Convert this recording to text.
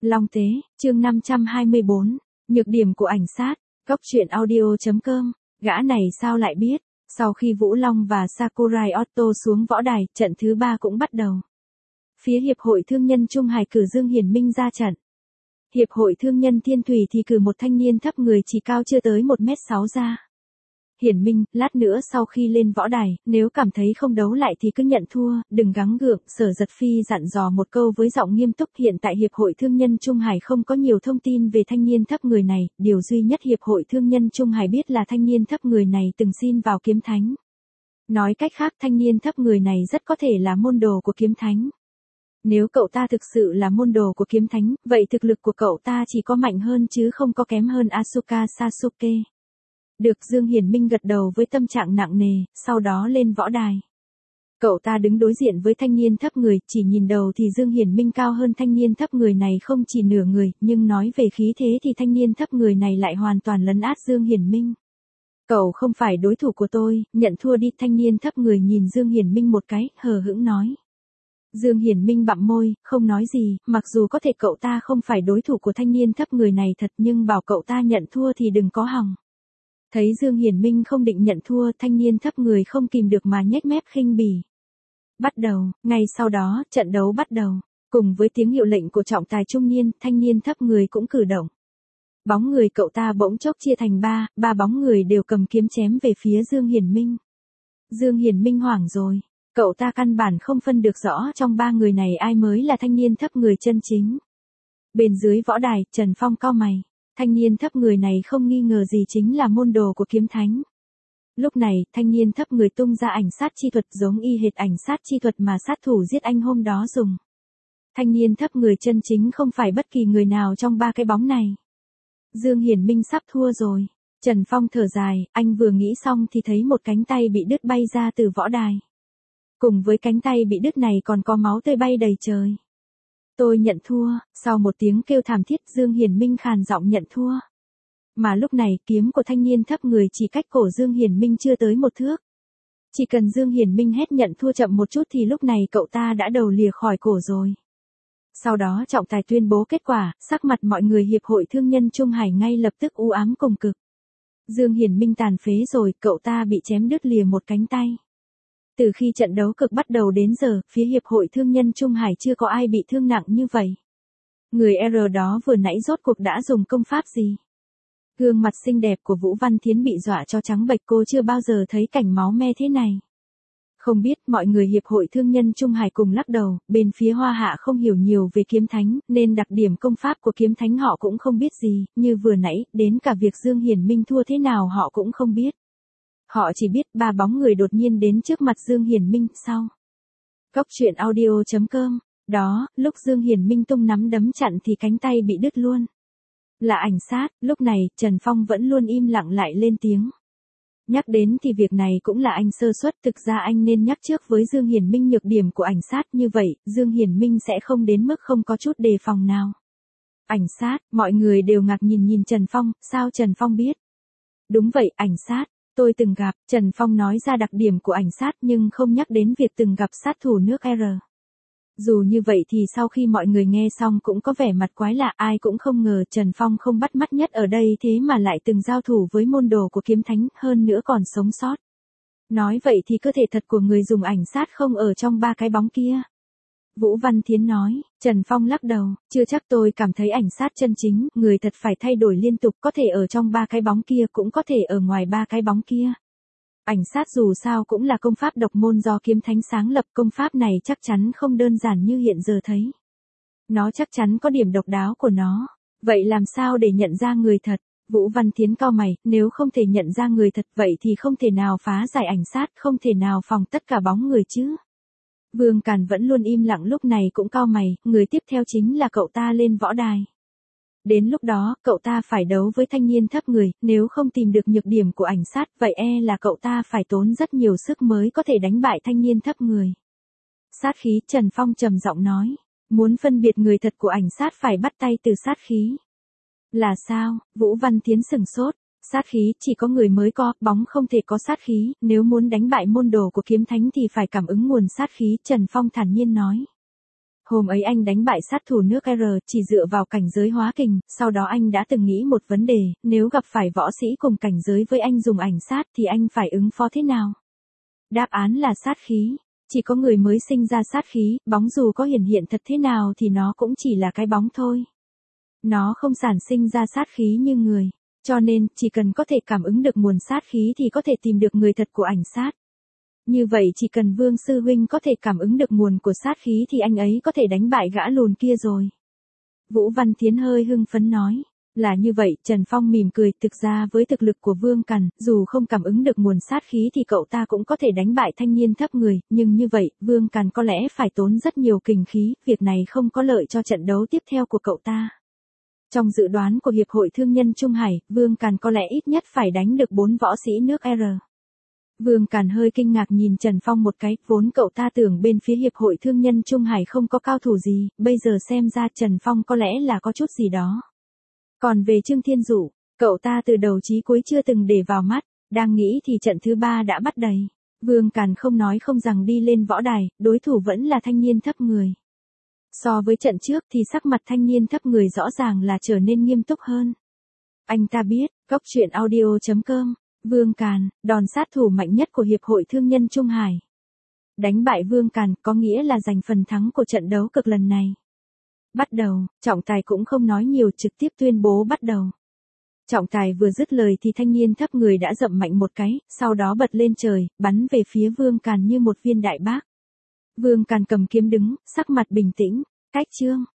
Long Tế, chương 524, nhược điểm của ảnh sát, Cốc truyện audio.com, gã này sao lại biết, sau khi Vũ Long và Sakurai Otto xuống võ đài, trận thứ 3 cũng bắt đầu. Phía Hiệp hội Thương nhân Trung Hải cử Dương Hiển Minh ra trận. Hiệp hội Thương nhân Thiên Thủy thì cử một thanh niên thấp người chỉ cao chưa tới 1m6 ra. Hiển Minh, lát nữa sau khi lên võ đài, nếu cảm thấy không đấu lại thì cứ nhận thua, đừng gắng gượng. Sở Giật Phi dặn dò một câu với giọng nghiêm túc. Hiện tại Hiệp hội Thương nhân Trung Hải không có nhiều thông tin về thanh niên thấp người này, điều duy nhất Hiệp hội Thương nhân Trung Hải biết là thanh niên thấp người này từng xin vào Kiếm Thánh. Nói cách khác, thanh niên thấp người này rất có thể là môn đồ của Kiếm Thánh. Nếu cậu ta thực sự là môn đồ của Kiếm Thánh, vậy thực lực của cậu ta chỉ có mạnh hơn chứ không có kém hơn Asuka Sasuke. Được, Dương Hiển Minh gật đầu với tâm trạng nặng nề, sau đó lên võ đài. Cậu ta đứng đối diện với thanh niên thấp người, chỉ nhìn đầu thì Dương Hiển Minh cao hơn thanh niên thấp người này không chỉ nửa người, nhưng nói về khí thế thì thanh niên thấp người này lại hoàn toàn lấn át Dương Hiển Minh. Cậu không phải đối thủ của tôi, nhận thua đi. Thanh niên thấp người nhìn Dương Hiển Minh một cái, hờ hững nói. Dương Hiển Minh bặm môi, không nói gì, mặc dù có thể cậu ta không phải đối thủ của thanh niên thấp người này thật nhưng bảo cậu ta nhận thua thì đừng có hòng. Thấy Dương Hiển Minh không định nhận thua, thanh niên thấp người không kìm được mà nhếch mép khinh bỉ. Bắt đầu, ngay sau đó, trận đấu bắt đầu. Cùng với tiếng hiệu lệnh của trọng tài trung niên, thanh niên thấp người cũng cử động. Bóng người cậu ta bỗng chốc chia thành ba bóng người đều cầm kiếm chém về phía Dương Hiển Minh. Dương Hiển Minh hoảng rồi. Cậu ta căn bản không phân được rõ trong ba người này ai mới là thanh niên thấp người chân chính. Bên dưới võ đài, Trần Phong cau mày. Thanh niên thấp người này không nghi ngờ gì chính là môn đồ của Kiếm Thánh. Lúc này, thanh niên thấp người tung ra ảnh sát chi thuật giống y hệt ảnh sát chi thuật mà sát thủ giết anh hôm đó dùng. Thanh niên thấp người chân chính không phải bất kỳ người nào trong ba cái bóng này. Dương Hiển Minh sắp thua rồi. Trần Phong thở dài, anh vừa nghĩ xong thì thấy một cánh tay bị đứt bay ra từ võ đài. Cùng với cánh tay bị đứt này còn có máu tươi bay đầy trời. Tôi nhận thua, sau một tiếng kêu thảm thiết Dương Hiển Minh khàn giọng nhận thua. Mà lúc này kiếm của thanh niên thấp người chỉ cách cổ Dương Hiển Minh chưa tới một thước. Chỉ cần Dương Hiển Minh hét nhận thua chậm một chút thì lúc này cậu ta đã đầu lìa khỏi cổ rồi. Sau đó trọng tài tuyên bố kết quả, sắc mặt mọi người Hiệp hội Thương nhân Trung Hải ngay lập tức u ám cùng cực. Dương Hiển Minh tàn phế rồi, cậu ta bị chém đứt lìa một cánh tay. Từ khi trận đấu cực bắt đầu đến giờ, phía Hiệp hội Thương nhân Trung Hải chưa có ai bị thương nặng như vậy. Người R đó vừa nãy rốt cuộc đã dùng công pháp gì? Gương mặt xinh đẹp của Vũ Văn Thiến bị dọa cho trắng bệch, cô chưa bao giờ thấy cảnh máu me thế này. Không biết, mọi người Hiệp hội Thương nhân Trung Hải cùng lắc đầu, bên phía Hoa Hạ không hiểu nhiều về Kiếm Thánh, nên đặc điểm công pháp của Kiếm Thánh họ cũng không biết gì, như vừa nãy, đến cả việc Dương Hiển Minh thua thế nào họ cũng không biết. Họ chỉ biết ba bóng người đột nhiên đến trước mặt Dương Hiển Minh, sau. Cốc truyện audio.com, đó, lúc Dương Hiển Minh tung nắm đấm chặn thì cánh tay bị đứt luôn. Là ảnh sát, lúc này, Trần Phong vẫn luôn im lặng lại lên tiếng. Nhắc đến thì việc này cũng là anh sơ suất, thực ra anh nên nhắc trước với Dương Hiển Minh nhược điểm của ảnh sát, như vậy, Dương Hiển Minh sẽ không đến mức không có chút đề phòng nào. Ảnh sát, mọi người đều ngạc nhìn Trần Phong, sao Trần Phong biết? Đúng vậy, ảnh sát. Tôi từng gặp, Trần Phong nói ra đặc điểm của ảnh sát nhưng không nhắc đến việc từng gặp sát thủ nước R. Dù như vậy thì sau khi mọi người nghe xong cũng có vẻ mặt quái lạ, ai cũng không ngờ Trần Phong không bắt mắt nhất ở đây thế mà lại từng giao thủ với môn đồ của Kiếm Thánh, hơn nữa còn sống sót. Nói vậy thì cơ thể thật của người dùng ảnh sát không ở trong ba cái bóng kia. Vũ Văn Thiến nói, Trần Phong lắc đầu, chưa chắc, tôi cảm thấy ảnh sát chân chính, người thật phải thay đổi liên tục, có thể ở trong ba cái bóng kia cũng có thể ở ngoài ba cái bóng kia. Ảnh sát dù sao cũng là công pháp độc môn do Kiếm Thánh sáng lập, công pháp này chắc chắn không đơn giản như hiện giờ thấy. Nó chắc chắn có điểm độc đáo của nó. Vậy làm sao để nhận ra người thật? Vũ Văn Thiến cau mày, nếu không thể nhận ra người thật vậy thì không thể nào phá giải ảnh sát, không thể nào phòng tất cả bóng người chứ. Vương Càn vẫn luôn im lặng lúc này cũng cau mày, người tiếp theo chính là cậu ta lên võ đài. Đến lúc đó, cậu ta phải đấu với thanh niên thấp người, nếu không tìm được nhược điểm của ảnh sát, vậy là cậu ta phải tốn rất nhiều sức mới có thể đánh bại thanh niên thấp người. Sát khí, Trần Phong trầm giọng nói, muốn phân biệt người thật của ảnh sát phải bắt tay từ sát khí. Là sao? Vũ Văn Thiến sửng sốt. Sát khí chỉ có người mới có, bóng không thể có sát khí, nếu muốn đánh bại môn đồ của Kiếm Thánh thì phải cảm ứng nguồn sát khí, Trần Phong thản nhiên nói. Hôm ấy anh đánh bại sát thủ nước R chỉ dựa vào cảnh giới hóa kình, sau đó anh đã từng nghĩ một vấn đề, nếu gặp phải võ sĩ cùng cảnh giới với anh dùng ảnh sát thì anh phải ứng phó thế nào? Đáp án là sát khí. Chỉ có người mới sinh ra sát khí, bóng dù có hiển hiện thật thế nào thì nó cũng chỉ là cái bóng thôi. Nó không sản sinh ra sát khí như người. Cho nên, chỉ cần có thể cảm ứng được nguồn sát khí thì có thể tìm được người thật của ảnh sát. Như vậy chỉ cần Vương Sư Huynh có thể cảm ứng được nguồn của sát khí thì anh ấy có thể đánh bại gã lùn kia rồi. Vũ Văn Thiến hơi hưng phấn nói. Là như vậy, Trần Phong mỉm cười, thực ra với thực lực của Vương Càn, dù không cảm ứng được nguồn sát khí thì cậu ta cũng có thể đánh bại thanh niên thấp người, nhưng như vậy, Vương Càn có lẽ phải tốn rất nhiều kình khí, việc này không có lợi cho trận đấu tiếp theo của cậu ta. Trong dự đoán của Hiệp hội Thương nhân Trung Hải, Vương Càn có lẽ ít nhất phải đánh được 4 võ sĩ nước R. Vương Càn hơi kinh ngạc nhìn Trần Phong một cái, vốn cậu ta tưởng bên phía Hiệp hội Thương nhân Trung Hải không có cao thủ gì, bây giờ xem ra Trần Phong có lẽ là có chút gì đó. Còn về Trương Thiên Dụ, cậu ta từ đầu chí cuối chưa từng để vào mắt, đang nghĩ thì trận thứ 3 đã bắt đầy. Vương Càn không nói không rằng đi lên võ đài, đối thủ vẫn là thanh niên thấp người. So với trận trước thì sắc mặt thanh niên thấp người rõ ràng là trở nên nghiêm túc hơn. Anh ta biết, góc truyện audio.com, Vương Càn, đòn sát thủ mạnh nhất của Hiệp hội Thương nhân Trung Hải. Đánh bại Vương Càn có nghĩa là giành phần thắng của trận đấu cực lần này. Bắt đầu, trọng tài cũng không nói nhiều, trực tiếp tuyên bố bắt đầu. Trọng tài vừa dứt lời thì thanh niên thấp người đã dậm mạnh một cái, sau đó bật lên trời, bắn về phía Vương Càn như một viên đại bác. Vương Càn cầm kiếm đứng, sắc mặt bình tĩnh, cách chương.